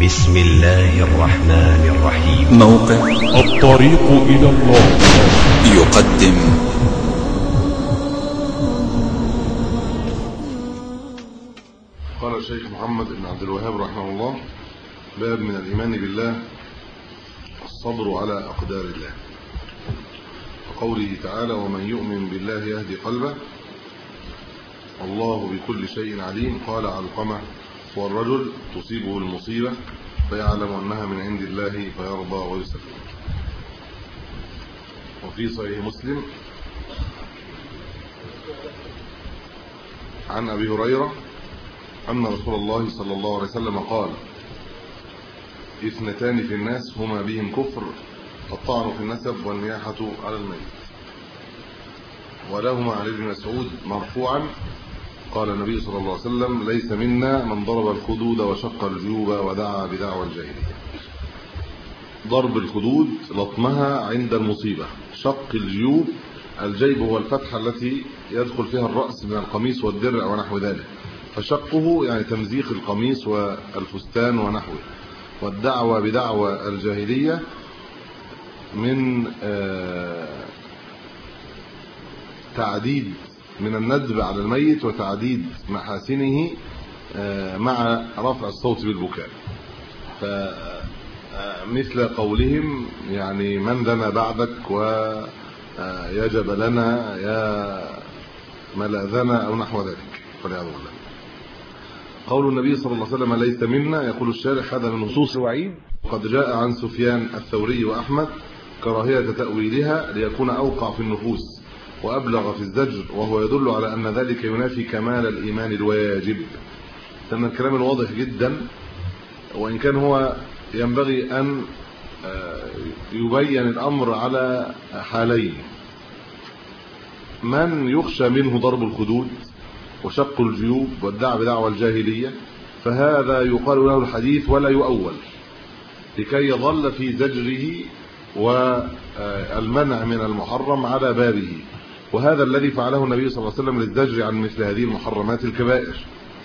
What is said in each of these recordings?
بسم الله الرحمن الرحيم. موقع الطريق إلى الله يقدم قال الشيخ محمد بن عبد الوهاب رحمه الله: باب من الإيمان بالله الصبر على أقدار الله. وقوله تعالى: ومن يؤمن بالله يهدي قلبه الله بكل شيء عليم. قال علقمة: هو الرجل تصيبه المصيبة فيعلم أنها من عند الله فيرضى ويسلم. وفي صحيح مسلم عن أبي هريرة أن رسول الله صلى الله عليه وسلم قال: اثنتان في الناس هما بهم كفر، الطعن في النسب والنياحة على الميت. ولهما عن ابن مسعود مرفوعا قال النبي صلى الله عليه وسلم: ليس منا من ضرب الخدود وشق الجيوب ودعا بدعوى الجاهلية. ضرب الخدود لطمها عند المصيبة، شق الجيوب، الجيب هو الفتحة التي يدخل فيها الرأس من القميص والدرع ونحو ذلك، فشقه يعني تمزيق القميص والفستان ونحوه. والدعوى بدعوى الجاهلية من تعديد من الندب على الميت وتعديد محاسنه مع رفع الصوت بالبكاء. فمثل قولهم يعني: من لنا بعدك ويجب لنا يا ملاذنا أو نحو ذلك، فليعذر الله. قول النبي صلى الله عليه وسلم: ليس منا، يقول الشارح: هذا من نصوص الوعيد. وقد جاء عن سفيان الثوري وأحمد كراهية تأويلها ليكون أوقع في النفوس وأبلغ في الزجر، وهو يدل على أن ذلك ينافي كمال الإيمان الواجب. ثم الكلام الواضح جدا، وإن كان هو ينبغي أن يبين الأمر على حالين: من يخشى منه ضرب الخدود وشق الجيوب والدعوى بدعوى الجاهلية، فهذا يقال له الحديث ولا يؤول لكي يظل في زجره والمنع من المحرم على بابه. وهذا الذي فعله النبي صلى الله عليه وسلم للزجر عن مثل هذه المحرمات الكبائر.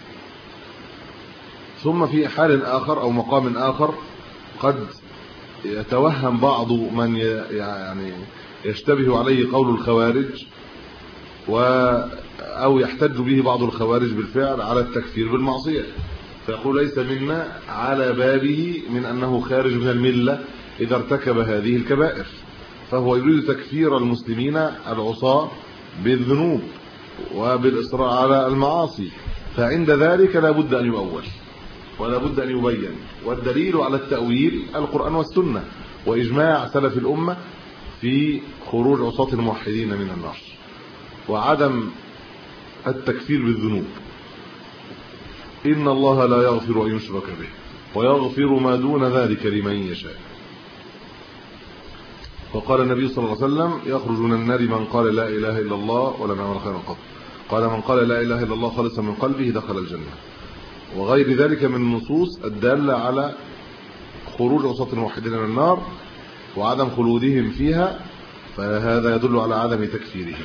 ثم في حال آخر أو مقام آخر قد يتوهم بعض من يعني يشتبه عليه قول الخوارج أو يحتج به بعض الخوارج بالفعل على التكفير بالمعصية، فيقول: ليس منا على بابه من أنه خارج من الملة إذا ارتكب هذه الكبائر. فهو يريد تكفير المسلمين العصاة بالذنوب وبالإصرار على المعاصي، فعند ذلك لا بد أن يؤول ولا بد أن يبين. والدليل على التأويل القرآن والسنة وإجماع سلف الأمة في خروج عصاة الموحدين من النار وعدم التكفير بالذنوب. إن الله لا يغفر أن يشرك به ويغفر ما دون ذلك لمن يشاء. وقال النبي صلى الله عليه وسلم: يخرج من النار من قال لا إله إلا الله ولم يعمل خيرا قط. قال: من قال لا إله إلا الله خالصا من قلبه دخل الجنة. وغير ذلك من النصوص الدالة على خروج عصاة الموحدين من النار وعدم خلودهم فيها، فهذا يدل على عدم تكفيرهم.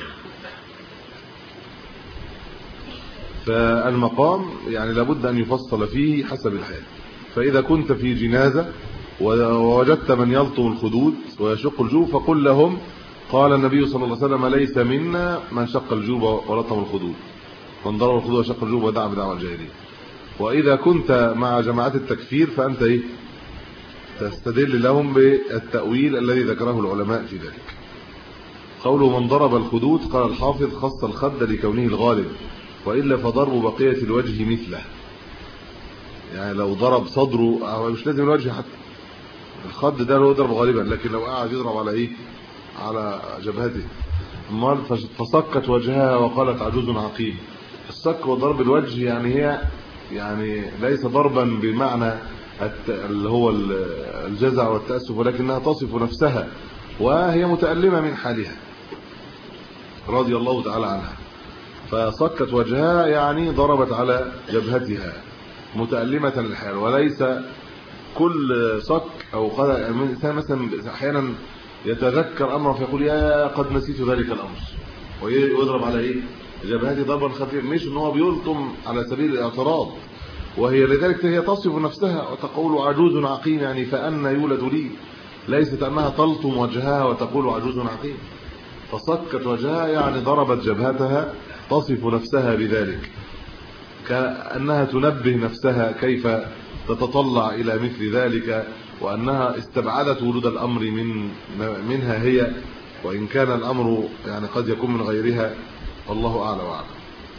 فالمقام يعني لابد أن يفصل فيه حسب الحال. فإذا كنت في جنازة ووجدت من يلطم الخدود ويشق الجيوب فقل لهم: قال النبي صلى الله عليه وسلم: ليس منا من شق الجيوب ولطم الخدود، من ضرب الخدود وشق الجيوب ودعا بدعوى الجاهلية. وإذا كنت مع جماعات التكفير فأنت تستدل لهم بالتأويل الذي ذكره العلماء في ذلك. قوله: من ضرب الخدود، قال الحافظ: خص الخد لكونه الغالب، وإلا فضرب بقية الوجه مثله. يعني لو ضرب صدره، أو مش لازم الوجه حتى، الخد ده هو يضرب غالبا، لكن لو قاعد يضرب على على جبهته. فصكت وجهها وقالت: عجوز عقيم. الصك وضرب الوجه يعني ليس ضربا بمعنى اللي هو الجزع والتأسف، ولكنها تصف نفسها وهي متألمة من حالها رضي الله تعالى عنها. فصكت وجهها يعني ضربت على جبهتها متألمة للحال. وليس كل صك أو الإنسان مثلا أحيانا يتذكر أمره فيقول: يا قد نسيت ذلك الأمر، ويضرب على جبهته ضربا خفيفا، مش ان هو بيلطم على سبيل الاعتراض، وهي لذلك هي تصف نفسها وتقول عجوز عقيم، يعني فأنا يولد لي، ليست أنها تلطم وجهها وتقول عجوز عقيم. فصكت وجهها يعني ضربت جبهتها تصف نفسها بذلك، كأنها تنبه نفسها كيف تتطلع إلى مثل ذلك، وأنها استبعدت ورود الأمر منها هي، وإن كان الأمر يعني قد يكون من غيرها، والله أعلى وأعلم.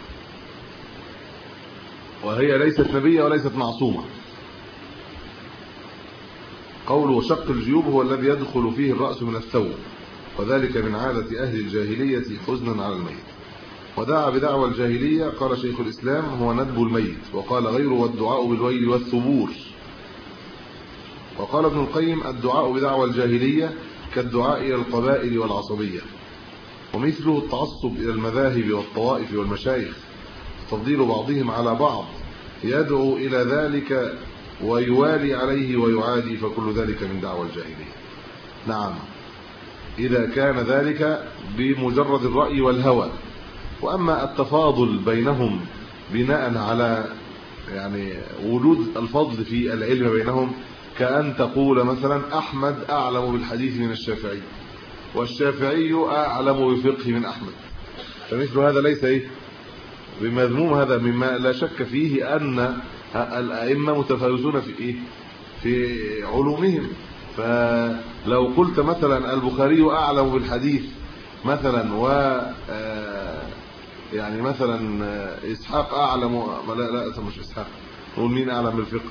وهي ليست نبية وليست معصومة. قوله شق الجيوب هو الذي يدخل فيه الرأس من الثوب، وذلك من عادة أهل الجاهلية حزنا على الميت. ودعا بدعوى الجاهلية قال شيخ الإسلام هو ندب الميت، وقال غيره والدعاء بالويل والثبور. وقال ابن القيم الدعاء بدعوى الجاهلية كالدعاء إلى القبائل والعصبية، ومثله التعصب إلى المذاهب والطوائف والمشايخ، تفضيل بعضهم على بعض يدعو إلى ذلك ويوالي عليه ويعادي، فكل ذلك من دعوى الجاهلية. نعم، إذا كان ذلك بمجرد الرأي والهوى. وأما التفاضل بينهم بناء على يعني وجود الفضل في العلم بينهم، كأن تقول مثلا أحمد أعلم بالحديث من الشافعي، والشافعي أعلم بفقه من أحمد، فمثل هذا ليس بمذموم، هذا مما لا شك فيه أن الأئمة متفاوتون في علومهم. فلو قلت مثلا البخاري أعلم بالحديث مثلا، و يعني مثلا إسحاق أعلم، لا مش إسحاق، نقول مين أعلم بالفقه؟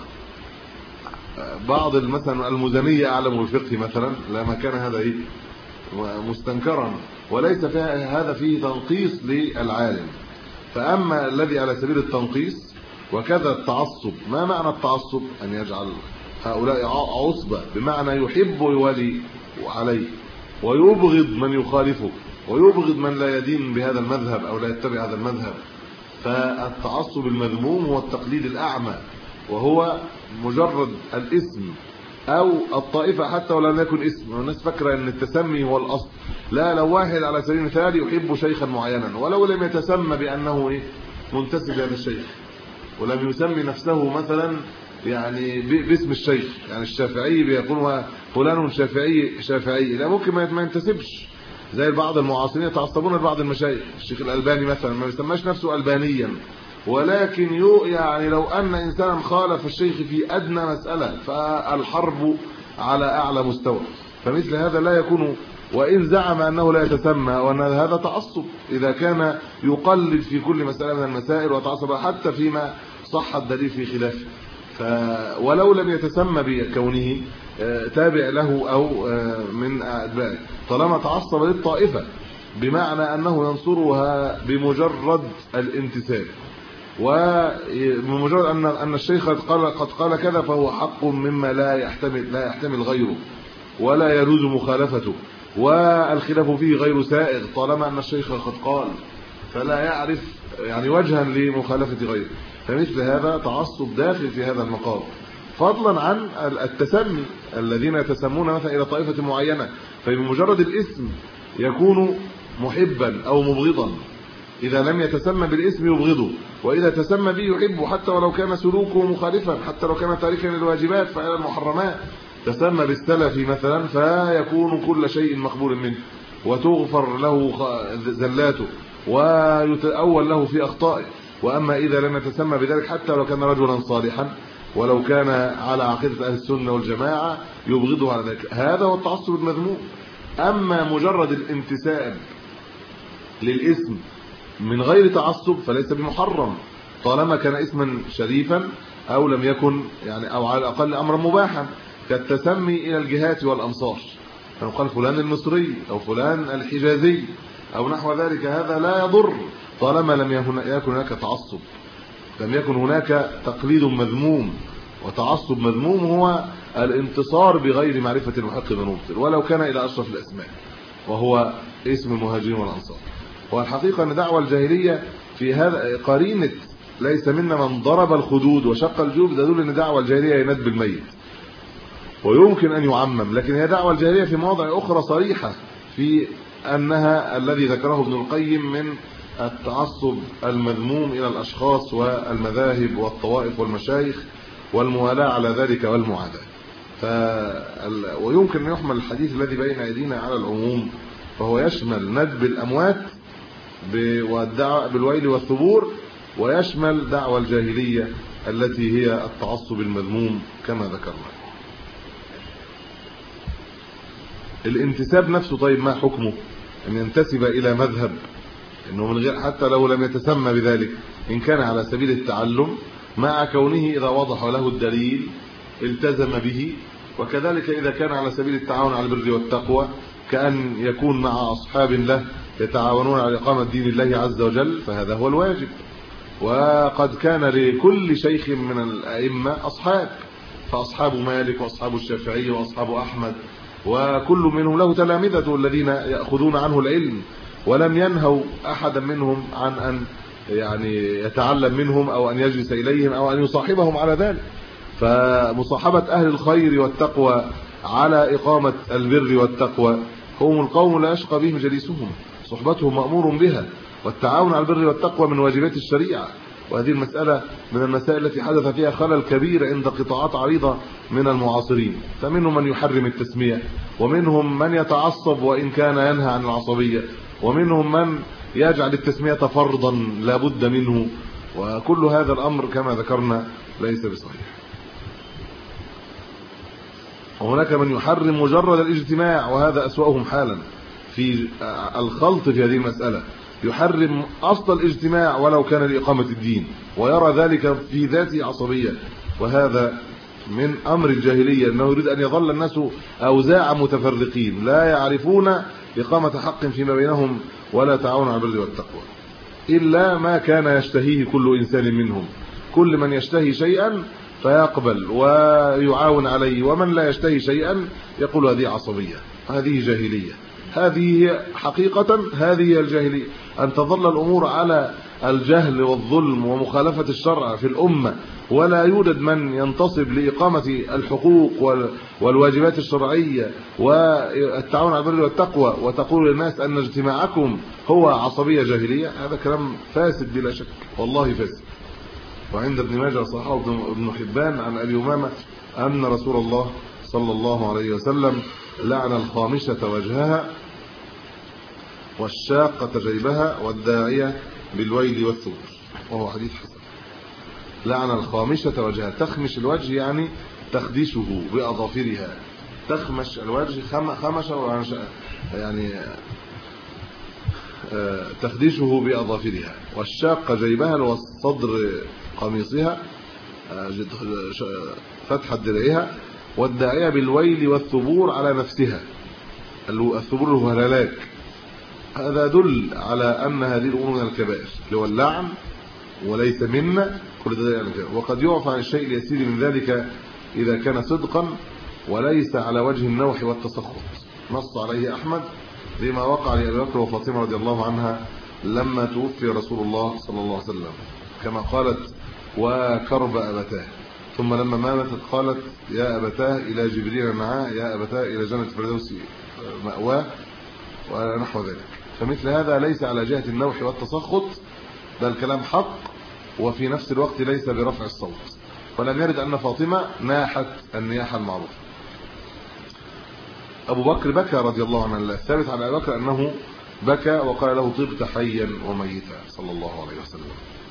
بعض مثلا المزنية أعلم بالفقه مثلا، لما كان هذا مستنكرا، وليس هذا فيه تنقيص للعالم. فأما الذي على سبيل التنقيص وكذا التعصب، ما معنى التعصب؟ أن يجعل هؤلاء عصبة، بمعنى يحب ويولي عليه ويبغض من يخالفه ويبغض من لا يدين بهذا المذهب أو لا يتبع هذا المذهب. فالتعصب المذموم هو التقليد الأعمى، وهو مجرد الاسم أو الطائفة حتى ولم يكن اسم. والناس فاكرة أن التسمي هو الأصل. لا، لو واحد على سبيل المثال يحب شيخا معينا ولو لم يتسمى بأنه منتسب لهذا الشيخ، ولم يسمي نفسه مثلا يعني باسم الشيخ، يعني الشافعي بيقول فلان شافعي، لا ممكن ما ينتسبش. زي بعض المعاصرين يتعصبون لبعض المشايخ، الشيخ الألباني مثلا ما يسماش نفسه ألبانيا، ولكن يعني لو أن إنسانا خالف الشيخ في أدنى مسألة فالحرب على أعلى مستوى. فمثل هذا لا يكون، وإن زعم أنه لا يتسمى، وأن هذا تعصب إذا كان يقلد في كل مسألة من المسائل وتعصب حتى فيما صح الدليل في خلافه. ولو لم يتسمى بكونه تابع له أو من أتباعه، طالما تعصب للطائفة بمعنى أنه ينصرها بمجرد الانتساب، وبمجرد أن الشيخ قد قال كذا فهو حق مما لا يحتمل غيره ولا يجوز مخالفته، والخلاف فيه غير سائغ طالما أن الشيخ قد قال، فلا يعرف يعني وجها لمخالفة غيره. فمثل هذا تعصب داخل في هذا المقام، فضلا عن التسمي الذين يتسمون مثلا إلى طائفة معينة، فبمجرد الاسم يكون محبا أو مبغضا. إذا لم يتسمى بالاسم يبغضه، وإذا تسمى به يحبه حتى ولو كان سلوكه مخالفا، حتى لو كان تاركا للواجبات فعلا المحرمات. تسمى بالسلف مثلا فيكون كل شيء مقبول منه وتغفر له زلاته ويتأول له في أخطائه. وأما إذا لم يتسمى بذلك حتى لو كان رجلا صالحا ولو كان على عقيدة أهل السنة والجماعة يبغضه على ذلك، هذا هو التعصب المذموم. أما مجرد الانتساب للاسم من غير تعصب فليس بمحرم طالما كان اسما شريفا أو لم يكن يعني أو على الأقل أمرا مباحا، كالتسمي إلى الجهات والأمصار، فنقال فلان المصري أو فلان الحجازي أو نحو ذلك، هذا لا يضر طالما لم يكن هناك تعصب، لم يكن هناك تقليد مذموم. وتعصب مذموم هو الانتصار بغير معرفة المحق بالمبطل ولو كان إلى أشرف الأسماء، وهو اسم المهاجرين والأنصار. والحقيقة أن دعوة الجاهلية في هذا قرينة ليس منا من ضرب الخدود وشق الجيوب، ده يدل أن دعوة الجاهلية يند الميت، ويمكن أن يعمم، لكن هي دعوة الجاهلية في مواضع أخرى صريحة في أنها الذي ذكره ابن القيم من التعصب المذموم إلى الأشخاص والمذاهب والطوائف والمشايخ والموالاة على ذلك والمعاداة. ويمكن أن يحمل الحديث الذي بين أيدينا على العموم، فهو يشمل ندب الأموات والدعوة بالويل والثبور، ويشمل دعوة الجاهلية التي هي التعصب المذموم كما ذكرنا. الانتساب نفسه طيب ما حكمه؟ أن ينتسب إلى مذهب، إنه من غير حتى لو لم يتسمى بذلك، إن كان على سبيل التعلم مع كونه إذا وضح له الدليل التزم به، وكذلك إذا كان على سبيل التعاون على البر والتقوى كأن يكون مع أصحاب له يتعاونون على إقامة دين الله عز وجل، فهذا هو الواجب. وقد كان لكل شيخ من الأئمة أصحاب، فأصحاب مالك وأصحاب الشافعي وأصحاب أحمد، وكل منهم له تلامذته الذين يأخذون عنه العلم، ولم ينهوا أحدا منهم عن أن يتعلم منهم أو أن يجلس إليهم أو أن يصاحبهم على ذلك. فمصاحبة أهل الخير والتقوى على إقامة البر والتقوى هم القوم لا يشقى بهم جليسهم، صحبتهم مأمور بها، والتعاون على البر والتقوى من واجبات الشريعة. وهذه المسألة من المسائل التي حدث فيها خلل كبير عند قطاعات عريضة من المعاصرين، فمنهم من يحرم التسمية، ومنهم من يتعصب وإن كان ينهى عن العصبية، ومنهم من يجعل التسمية فرضا لا بد منه، وكل هذا الأمر كما ذكرنا ليس بصحيح. وهناك من يحرم مجرد الاجتماع، وهذا أسوأهم حالا في الخلط في هذه المسألة، يحرم أصل الاجتماع ولو كان لإقامة الدين، ويرى ذلك في ذاته عصبية، وهذا من أمر الجاهلية، أنه يريد أن يظل الناس أوزاع متفرقين لا يعرفون إقامة حق فيما بينهم ولا تعاون على البر والتقوى، إلا ما كان يشتهيه كل إنسان منهم. كل من يشتهي شيئا فيقبل ويعاون عليه، ومن لا يشتهي شيئا يقول هذه عصبية، هذه جاهلية. هذه حقيقة هذه الجاهلية، أن تظل الأمور على الجهل والظلم ومخالفة الشرع في الأمة، ولا يوجد من ينتصب لإقامة الحقوق والواجبات الشرعية والتعاون على البر والتقوى، وتقول للناس أن اجتماعكم هو عصبية جاهلية. هذا كلام فاسد بلا شك، والله فاسد. وعند ابن ماجه صححه ابن حبان عن أبي أمامة أن رسول الله صلى الله عليه وسلم لعن الخامشة وجهها والشاقة جيبها والداعية بالويل والثبور، وهو حديث حسن. لعن الخامشة وجهها، تخمش الوجه يعني تخدشه بأظافرها، تخمش الوجه خمش يعني تخدشه بأظافرها. والشاقة جيبها والصدر قميصها فتحة درعها. والداعية بالويل والثبور على نفسها، الثبور هو الهلاك. هذا يدل على أن هذه الأمور من الكبائر، اللي هو اللعن وليس منا، كل ده يعني. وقد يعفى عن الشيء اليسير من ذلك إذا كان صدقا وليس على وجه النوح والتسخط. نص عليه أحمد لما وقع لأبي بكر وفاطمة رضي الله عنها لما توفي رسول الله صلى الله عليه وسلم، كما قالت وكرب أبتاه، ثم لما ماتت قالت يا أبتاه إلى جبريل معاه، يا أبتاه إلى جنة الفردوس مأواه، ونحو ذلك. فمثل هذا ليس على جهة النوح والتسخط، بل كلام حق، وفي نفس الوقت ليس برفع الصوت. ولم يرد أن فاطمة ناحت النياحة المعروفة. أبو بكر بكى رضي الله عنه، الثابت عن أبي بكر أنه بكى وقال له طبت حيا وميتا صلى الله عليه وسلم.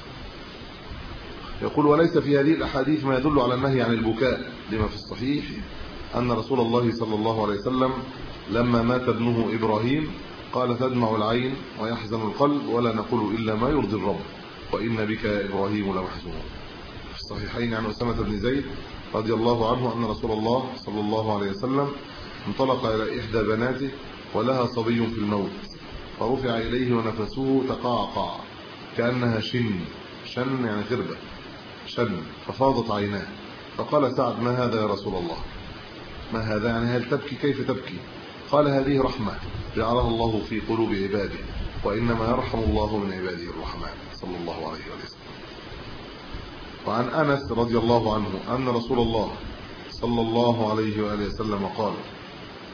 يقول وليس في هذه الأحاديث ما يدل على النهي عن البكاء، لما في الصحيح أن رسول الله صلى الله عليه وسلم لما مات ابنه إبراهيم قال تدمع العين ويحزن القلب ولا نقول إلا ما يرضي الرب وإن بك يا إبراهيم لمحزون. في الصحيحين عن أسامة بن زيد رضي الله عنه أن رسول الله صلى الله عليه وسلم انطلق إلى إحدى بناته ولها صبي في الموت، فرفع إليه ونفسه تقعقع كأنها شن يعني خربة شن، ففاضت عيناه. فقال سعد ما هذا يا رسول الله؟ ما هذا يعني هل تبكي؟ كيف تبكي؟ قال هذه رحمة جعلها الله في قلوب عباده، وإنما يرحم الله من عباده الرحمن صلى الله عليه وسلم. وعن أنس رضي الله عنه أن رسول الله صلى الله عليه وآله وسلم قال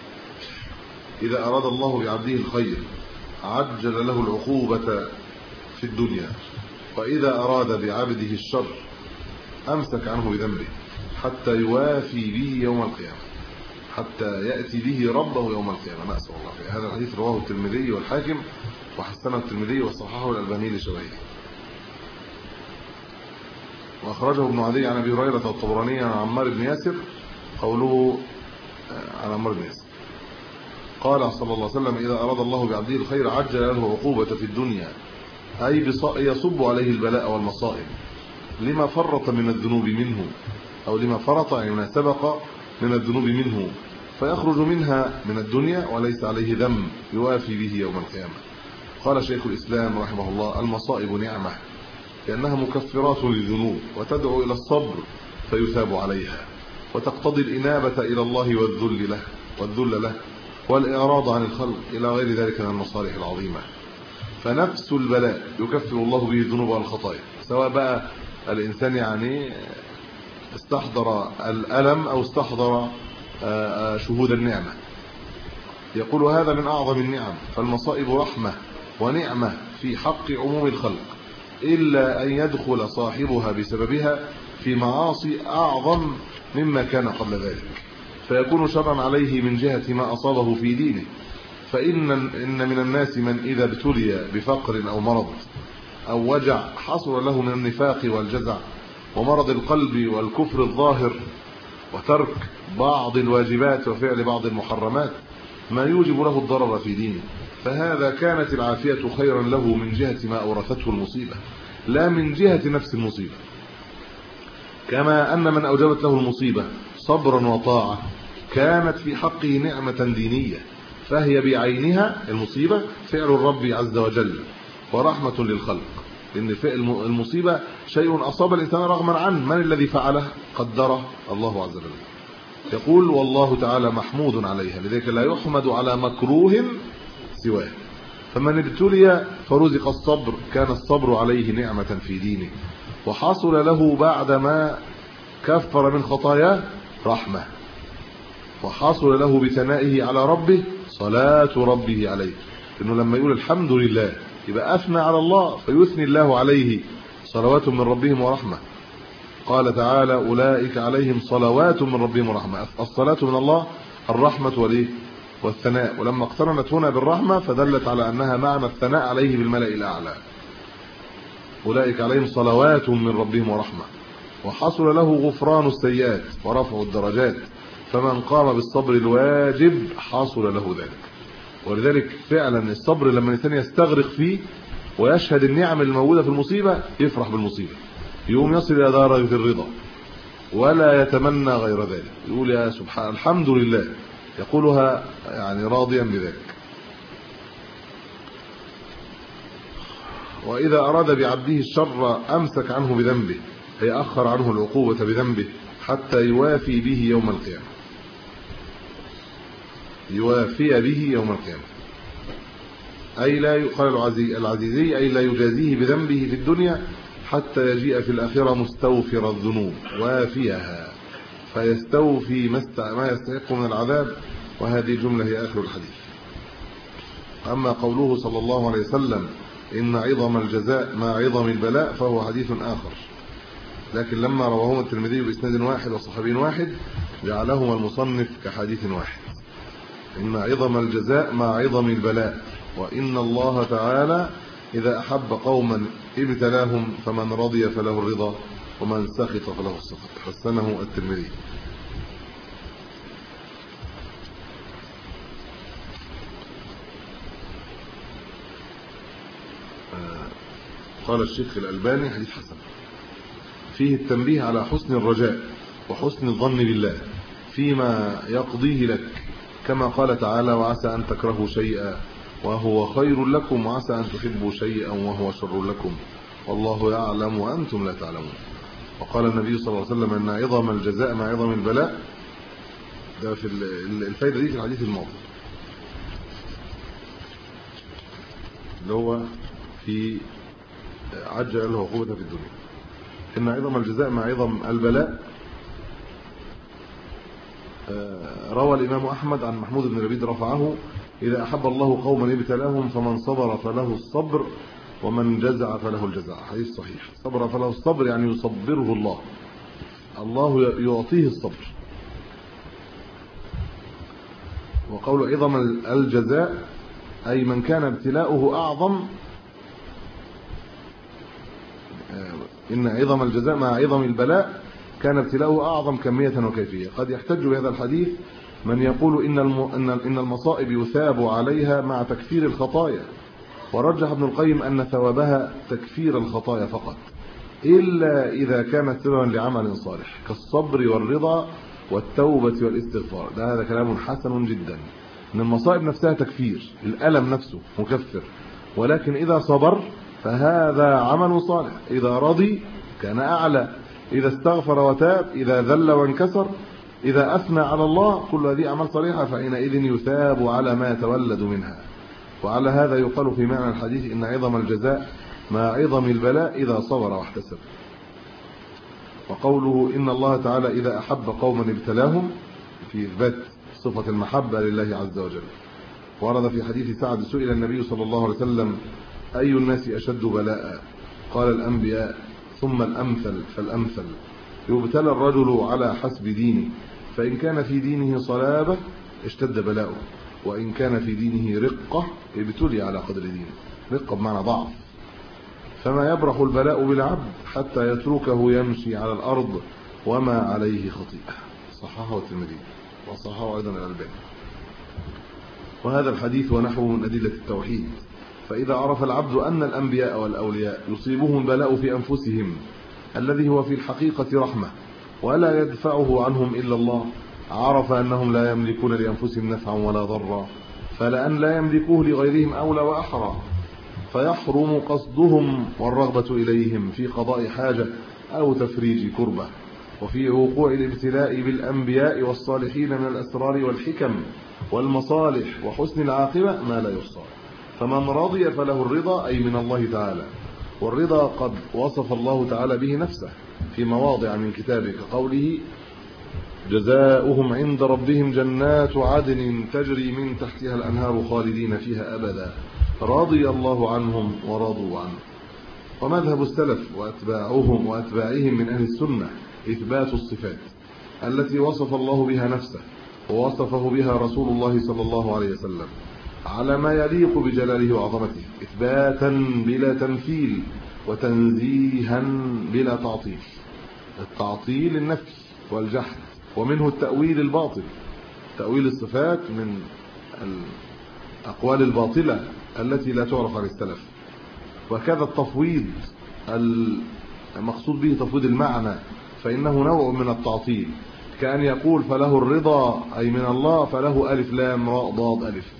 إذا أراد الله بعبده الخير عجل له العقوبة في الدنيا، وإذا أراد بعبده الشر أمسك عنه بذنبه حتى يوافي به يوم القيامة، حتى يأتي به ربه يوم القيامة، نسأل الله خير. هذا الحديث رواه الترمذي والحاكم وحسنه الترمذي وصححه الألباني لشواهده. وأخرجه ابن عدي عن أبي هريرة والطبراني عن عمار بن ياسر قوله عن عمار بن ياسر قال صلى الله عليه وسلم: إذا أراد الله بعبده الخير عجل له عقوبة في الدنيا، أي يصب عليه البلاء والمصائب لما فرط من الذنوب منه، أو لما فرط يعني ما سبق من الذنوب منه، فيخرج منها من الدنيا وليس عليه ذنب يوافي به يوم القيامة. قال شيخ الإسلام رحمه الله: المصائب نعمة لأنها مكفرات للذنوب وتدعو إلى الصبر فيثاب عليها، وتقتضي الإنابة إلى الله والذل له والإعراض عن الخلق إلى غير ذلك من المصالح العظيمة. فنفس البلاء يكفر الله به الذنوب والخطايا، سواء بقى الإنسان يعني استحضر الألم أو استحضر شهود النعمة. يقول: هذا من أعظم النعم، فالمصائب رحمة ونعمة في حق عموم الخلق، إلا أن يدخل صاحبها بسببها في معاصي أعظم مما كان قبل ذلك، فيكون شرا عليه من جهة ما أصابه في دينه. فإن من الناس من إذا ابتلي بفقر أو مرض أو وجع حصل له من النفاق والجزع ومرض القلب والكفر الظاهر وترك بعض الواجبات وفعل بعض المحرمات ما يوجب له الضرر في دينه، فهذا كانت العافية خيرا له من جهة ما أورثته المصيبة لا من جهة نفس المصيبة. كما أن من أوجبت له المصيبة صبرا وطاعة كانت في حقه نعمة دينية، فهي بعينها المصيبة فعل الرب عز وجل ورحمة للخلق، لأن فعل المصيبة شيء أصاب الإنسان رغما عنه، من الذي فعله؟ قدره الله عز وجل. يقول: والله تعالى محمود عليها، لذلك لا يحمد على مكروه سواه. فمن ابتلي فرزق الصبر كان الصبر عليه نعمة في دينه، وحصل له بعدما كفر من خطاياه رحمة، وحصل له بثنائه على ربه صلاة ربه عليه، إنه لما يقول الحمد لله يبقى أثنى على الله فيثني الله عليه صلوات من ربهم ورحمة. قال تعالى: أولئك عليهم صلوات من ربهم ورحمة. الصلاة من الله الرحمة والثناء، ولما اقترنت هنا بالرحمة فدلت على أنها معنى الثناء عليه بالملأ الأعلى. أولئك عليهم صلوات من ربهم ورحمة، وحصل له غفران السيئات ورفع الدرجات، فمن قام بالصبر الواجب حصل له ذلك. ولذلك فعلا الصبر لما الإنسان يستغرق فيه ويشهد النعم الموجودة في المصيبة يفرح بالمصيبة، يوم يصل إلى درجة الرضا ولا يتمنى غير ذلك، يقول: يا سبحان الحمد لله، يقولها يعني راضيا بذلك. وإذا أراد بعبده الشر أمسك عنه بذنبه، أي أخر عنه العقوبة بذنبه حتى يوافي به يوم القيامة، يوافي به يوم القيامة، أي لا يقال العزيزي أي لا يجازيه بذنبه في الدنيا حتى يجيء في الآخرة مستوفر الذنوب وافيها فيستوفي ما يستحق من العذاب. وهذه الجملة هي آخر الحديث. أما قوله صلى الله عليه وسلم: إن عظم الجزاء مع عظم البلاء، فهو حديث آخر، لكن لما رواهما الترمذي بإسناد واحد وصحابي واحد جعلهما المصنف كحديث واحد. إن عظم الجزاء مع عظم البلاء، وإن الله تعالى إذا أحب قوما ابتلاهم، فمن رضي فله الرضا ومن سخط فله السخط. حسنه الترمذي. قال الشيخ الألباني: حديث حسن. فيه التنبيه على حسن الرجاء وحسن الظن بالله فيما يقضيه لك، كما قال تعالى: وعسى أن تكرهوا شيئا وهو خير لكم، وعسى أن تحبوا شيئا وهو شر لكم، والله يعلم وأنتم لا تعلمون. وقال النبي صلى الله عليه وسلم: أن عظم الجزاء مع عظم البلاء. ده في الفائدة دي في الحديث الماضي اللي هو في عجل له عقوبة في الدنيا. إن عظم الجزاء مع عظم البلاء. روى الإمام أحمد عن محمود بن لبيد رفعه: إذا أحب الله قوما ابتلاهم فمن صبر فله الصبر ومن جزع فله الجزع، حديث صحيح. صبر فله الصبر، يعني يصبره الله، الله يعطيه الصبر. وقول عظم الجزاء أي من كان ابتلاؤه أعظم، إن عظم الجزاء مع عظم البلاء كان ابتلاؤه أعظم كمية وكيفية. قد يحتج بهذا الحديث من يقول إن المصائب يثاب عليها مع تكفير الخطايا، ورجح ابن القيم أن ثوابها تكفير الخطايا فقط، إلا إذا كانت سببا لعمل صالح كالصبر والرضا والتوبة والاستغفار. هذا كلام حسن جدا، ان المصائب نفسها تكفير، الألم نفسه مكفر، ولكن إذا صبر فهذا عمل صالح، إذا رضي كان أعلى، إذا استغفر وتاب، إذا ذل وانكسر، إذا أثنى على الله، كل هذه أعمال صالحة، فحينئذ يثاب على ما يتولد منها. وعلى هذا يقال في معنى الحديث إن عظم الجزاء مع عظم البلاء إذا صبر واحتسب. وقوله إن الله تعالى إذا أحب قوما ابتلاهم، في إثبات صفة المحبة لله عز وجل. ورد في حديث سعد سئل النبي صلى الله عليه وسلم أي الناس أشد بلاء؟ قال الأنبياء ثم الأمثل فالأمثل. يبتلى الرجل على حسب دينه، فإن كان في دينه صلابة اشتد بلاؤه، وإن كان في دينه رقة ابتلي على قدر دينه. رقة بمعنى ضعف. فما يبرح البلاء بالعبد حتى يتركه يمشي على الأرض وما عليه خطيئة. صححه الترمذي وصححه أيضا الألباني. وهذا الحديث ونحوه من أدلة التوحيد. فإذا عرف العبد أن الأنبياء والأولياء يصيبهم البلاء في أنفسهم الذي هو في الحقيقة رحمة ولا يدفعه عنهم إلا الله، عرف أنهم لا يملكون لأنفسهم نفعا ولا ضرا، فلأن لا يملكوه لغيرهم أولى وأحرى، فيحرم قصدهم والرغبة إليهم في قضاء حاجة أو تفريج كربة. وفي وقوع الابتلاء بالأنبياء والصالحين من الأسرار والحكم والمصالح وحسن العاقبة ما لا يحصى. فمن رضي فله الرضا أي من الله تعالى، والرضا قد وصف الله تعالى به نفسه في مواضع من كتابه كقوله جزاؤهم عند ربهم جنات عدن تجري من تحتها الأنهار خالدين فيها أبدا رضي الله عنهم ورضوا عنه. ومذهب السلف وأتباعهم من أهل السنة إثبات الصفات التي وصف الله بها نفسه ووصفه بها رسول الله صلى الله عليه وسلم على ما يليق بجلاله وعظمته، إثباتا بلا تمثيل وتنزيها بلا تعطيل. التعطيل النفي والجحد، ومنه التأويل الباطل، تأويل الصفات من الأقوال الباطلة التي لا تعرف عن السلف. وكذا التفويض المقصود به تفويض المعنى، فإنه نوع من التعطيل، كأن يقول فله الرضا أي من الله فله ألف لام راء ضاد ألف،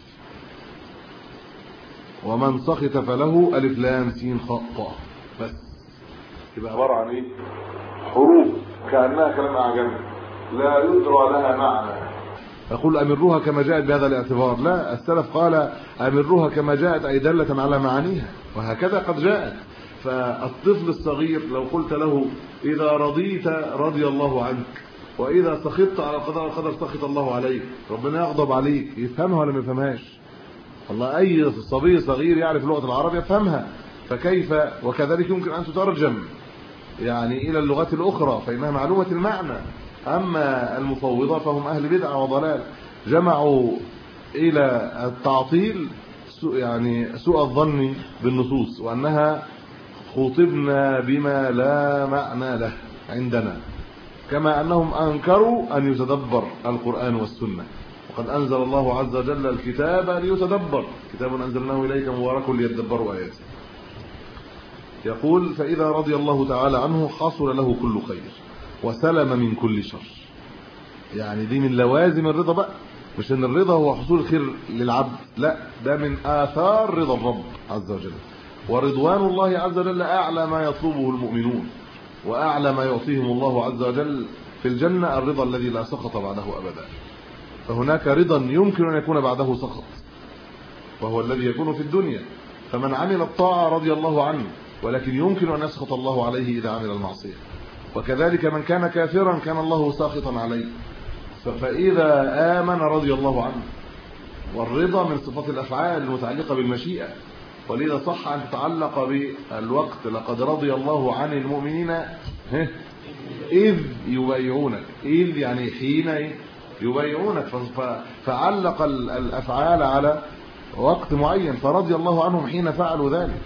ومن سخط فله ألف لام سين خاء طاء، بس يبقى عبارة عن ايه؟ حروف كأنها كلام أعجمي لا يدرى لها معنى. يقول أمروها كما جاءت بهذا الاعتبار، لا، السلف قال أمروها كما جاءت أي دالة على معانيها، وهكذا قد جاءت. فالطفل الصغير لو قلت له إذا رضيت رضي الله عنك، وإذا سخطت على القدر سخط الله عليك، ربنا يغضب عليك، يفهمها ولا ما يفهمهاش؟ والله أي صبي صغير يعرف لغة العرب يفهمها، فكيف؟ وكذلك يمكن أن تترجم يعني إلى اللغات الأخرى فإنها معلومة المعنى. أما المفوضة فهم أهل بدعة وضلال، جمعوا إلى التعطيل يعني سوء الظن بالنصوص، وأنها خطبنا بما لا معنى له عندنا، كما أنهم أنكروا أن يتدبر القرآن والسنة. وقد أنزل الله عز وجل الكتاب ليتدبر، كتاب أنزلناه إليك مبارك ليتدبروا آياته. يقول فإذا رضي الله تعالى عنه حصل له كل خير وسلم من كل شر. يعني دي من لوازم الرضا بقى، مش ان الرضا هو حصول الخير للعبد، لا، ده من آثار رضا الرب عز وجل. ورضوان الله عز وجل أعلى ما يطلبه المؤمنون، وأعلى ما يعطيهم الله عز وجل في الجنة الرضا الذي لا سخط بعده أبدا. فهناك رضا يمكن أن يكون بعده سخط، وهو الذي يكون في الدنيا. فمن عمل الطاعة رضي الله عنه، ولكن يمكن أن يسخط الله عليه إذا عمل المعصية. وكذلك من كان كافرا كان الله ساخطا عليه، فإذا آمن رضي الله عنه. والرضا من صفات الأفعال المتعلقة بالمشيئة، ولذا صح أن تتعلق بالوقت لقد رضي الله عن المؤمنين إذ يبايعونك. إذ يعني حين يبايعونك، فعلق الأفعال على وقت معين، فرضي الله عنهم حين فعلوا ذلك.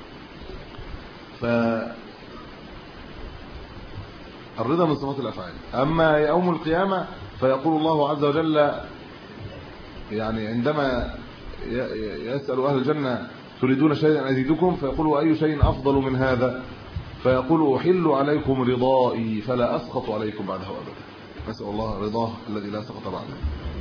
الرضا من صفات الأفعال. أما يوم القيامة فيقول الله عز وجل يعني عندما يسأل أهل الجنة تريدون شيئا أزيدكم، فيقولوا أي شيء أفضل من هذا، فيقول أحل عليكم رضائي فلا أسخط عليكم بعده أبدا. نسأل الله رضاه الذي لا سخط بعده.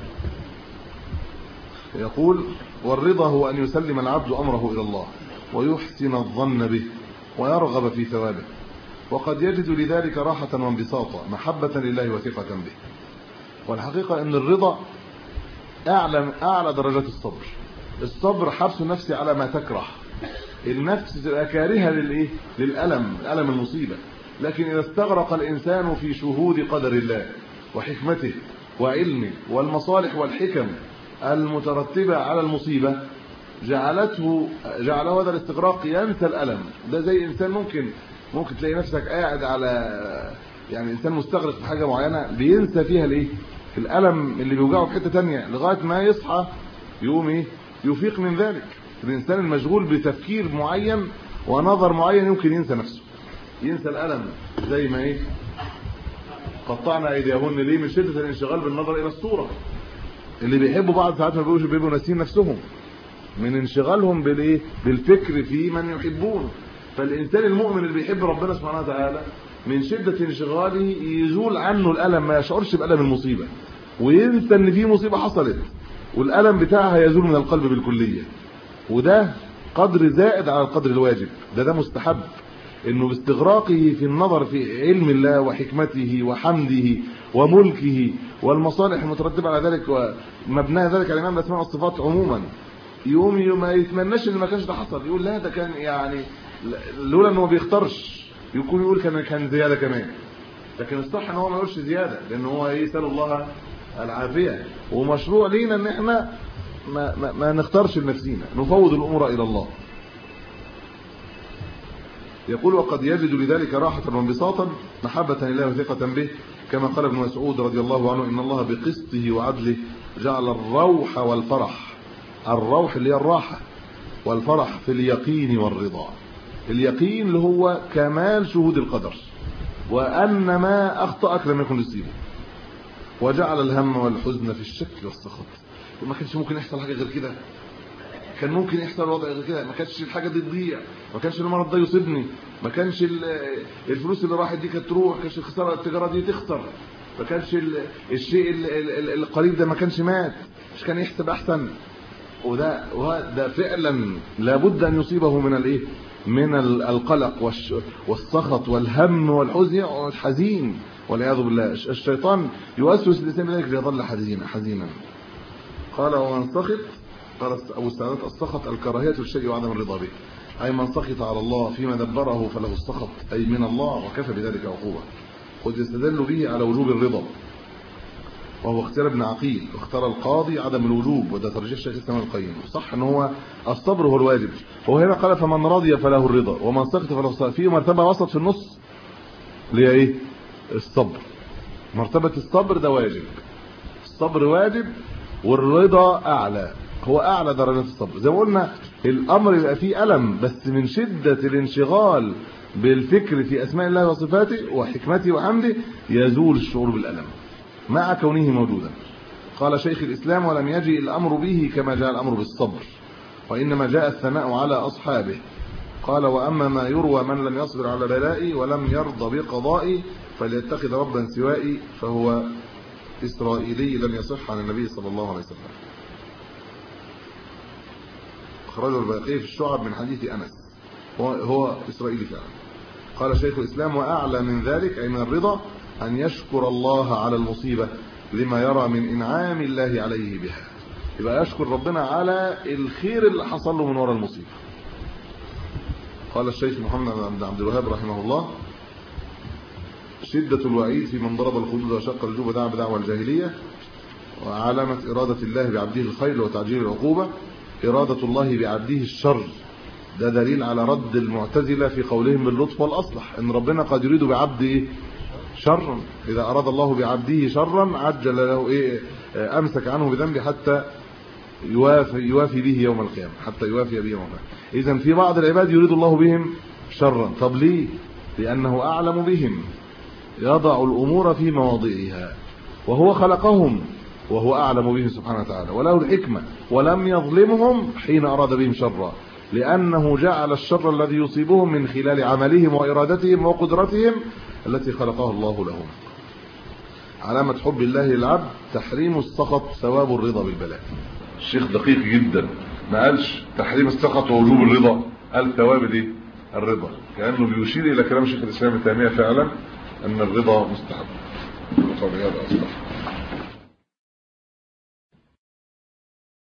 يقول والرضا هو أن يسلم العبد أمره إلى الله ويحسن الظن به ويرغب في ثوابه، وقد يجد لذلك راحة وانبساطا محبة لله وثقة به. والحقيقة أن الرضا أعلى درجات الصبر. الصبر حبس النفس على ما تكره، النفس تبقى كارهة للألم المصيبة، لكن إذا استغرق الإنسان في شهود قدر الله وحكمته وعلمه والمصالح والحكم المترتبة على المصيبة جعله هذا الاستغراق ينسى الألم. ده زي إنسان ممكن تلاقي نفسك قاعد على يعني إنسان مستغرق في حاجة معينة بينسى فيها الألم اللي بيوجعه في حتة تانية لغاية ما يصحى يقوم يفيق من ذلك. الإنسان المشغول بتفكير معين ونظر معين يمكن ينسى نفسه، ينسى الألم. زي ما قطعنا أيديهن ليه؟ من شدة الانشغال بالنظر إلى الصورة. اللي بيحبوا بعض ساعات ما بيبقوا ناسين نفسهم من انشغالهم بالفكر في من يحبون. فالإنسان المؤمن اللي بيحب ربنا سبحانه وتعالى من شدة انشغاله يزول عنه الألم، ما يشعرش بألم المصيبة وينسى ان في مصيبة حصلت والألم بتاعها يزول من القلب بالكلية. وده قدر زائد على القدر الواجب، ده مستحب، انه باستغراقه في النظر في علم الله وحكمته وحمده وملكه والمصالح المترتبة على ذلك ومبنى ذلك على إمام الأسماء والصفات عموما، يوم ما يتمناش ان ما كانش ده حصل، يقول لا ده كان يعني لولا انه ما بيختارش يقول كان زيادة كمان. لكن الصح ان هو ما يقولش زيادة، لان هو يسأل الله العافية، ومشروع لينا ان احنا ما نختارش لنفسينا، نفوض الامور الى الله. يقول وقد يجد لذلك راحة وانبساطا محبة لله وثقة به، كما قال ابن مسعود رضي الله عنه ان الله بقسطه وعدله جعل الروح والفرح، الروح اللي هي الراحة والفرح في اليقين والرضا. اليقين اللي هو كمال شهود القدر، وأن ما أخطأك لم يكن لتصيبه، وجعل الهم والحزن في الشك والسخط. ما كانش ممكن يحصل حاجة غير كده، كان ممكن يحصل وضع غير كده، ما كانش الحاجة دي تضيع، ما كانش المرض ده يصيبني، ما كانش الفلوس اللي راحت دي كانت تروح، ما كانش الخسارة التجارة دي تخسر، ما كانش الشيء القريب ده ما كانش مات، مش كان يحسب أحسن. وده فعلا لابد أن يصيبه من القلق والسخط والهم والحزن، حزين والعياذ بالله. الشيطان يوسوس الانسان بذلك ليظل حزينا. قال ومن سخط، قال ابو السعادات السخط الكراهيه للشيء وعدم الرضا به، اي من سخط على الله فيما دبره فله السخط اي من الله، وكفى بذلك عقوبه. قد يستدل به على وجوب الرضا، وهو اختيار ابن عقيل، واختار القاضي عدم الوجوب، وده ترجيح الشيخ الاسلام القيم. صح ان هو الصبر هو الواجب، وهو هنا قال فمن رضي فله الرضا ومن سخط فله السخط. في مرتبه وسط في النص اللي هي الصبر. مرتبه الصبر ده واجب، الصبر واجب، والرضا اعلى، هو اعلى درجات الصبر. زي ما قلنا الامر يبقى فيه الم، بس من شده الانشغال بالفكر في اسماء الله وصفاته وحكمته وحمده يزول الشعور بالالم مع كونه موجودا. قال شيخ الإسلام ولم يجي الأمر به كما جاء الأمر بالصبر، وإنما جاء الثناء على أصحابه. قال وأما ما يروى من لم يصبر على بلائي ولم يرضى بقضائي فليتخذ ربا سوائي فهو إسرائيلي لم يصح عن النبي صلى الله عليه وسلم. أخرجه البيهقي في الشعب من حديث أنس، هو إسرائيلي فعلا. قال شيخ الإسلام وأعلى من ذلك أي من الرضا أن يشكر الله على المصيبة لما يرى من إنعام الله عليه بها، يبقى يشكر ربنا على الخير اللي حصل له من وراء المصيبة. قال الشيخ محمد بن عبد الوهاب رحمه الله شدة الوعيد في من ضرب الخدود وشق الجوب ودعا بدعوى الجاهلية، وعلامة إرادة الله بعبده الخير وتعجيل العقوبة إرادة الله بعبده الشر ده دليل على رد المعتزلة في قولهم باللطف والأصلح، ان ربنا قد يريد بعبده شرا، إذا أراد الله بعبده شرا عجل له أمسك عنه بذنبه حتى يوافي به يوم القيامة، حتى يوافي به يوم القيامة. إذن في بعض العباد يريد الله بهم شرا. طب ليه؟ لأنه أعلم بهم، يضع الأمور في مواضعها، وهو خلقهم وهو أعلم بهم سبحانه وتعالى، وله الحكمة، ولم يظلمهم حين أراد بهم شرا، لأنه جعل الشر الذي يصيبهم من خلال عملهم وإرادتهم وقدرتهم التي خلقها الله لهم. علامة حب الله للعبد تحريم السخط ثواب الرضا بالبلاء. الشيخ دقيق جدا، ما قالش تحريم السخط ووجوب الرضا، قال ثواب الايه؟ الرضا، كأنه بيشير إلى كلام شيخ الإسلام ابن تيمية فعلا أن الرضا مستحب. طب هذا أصلا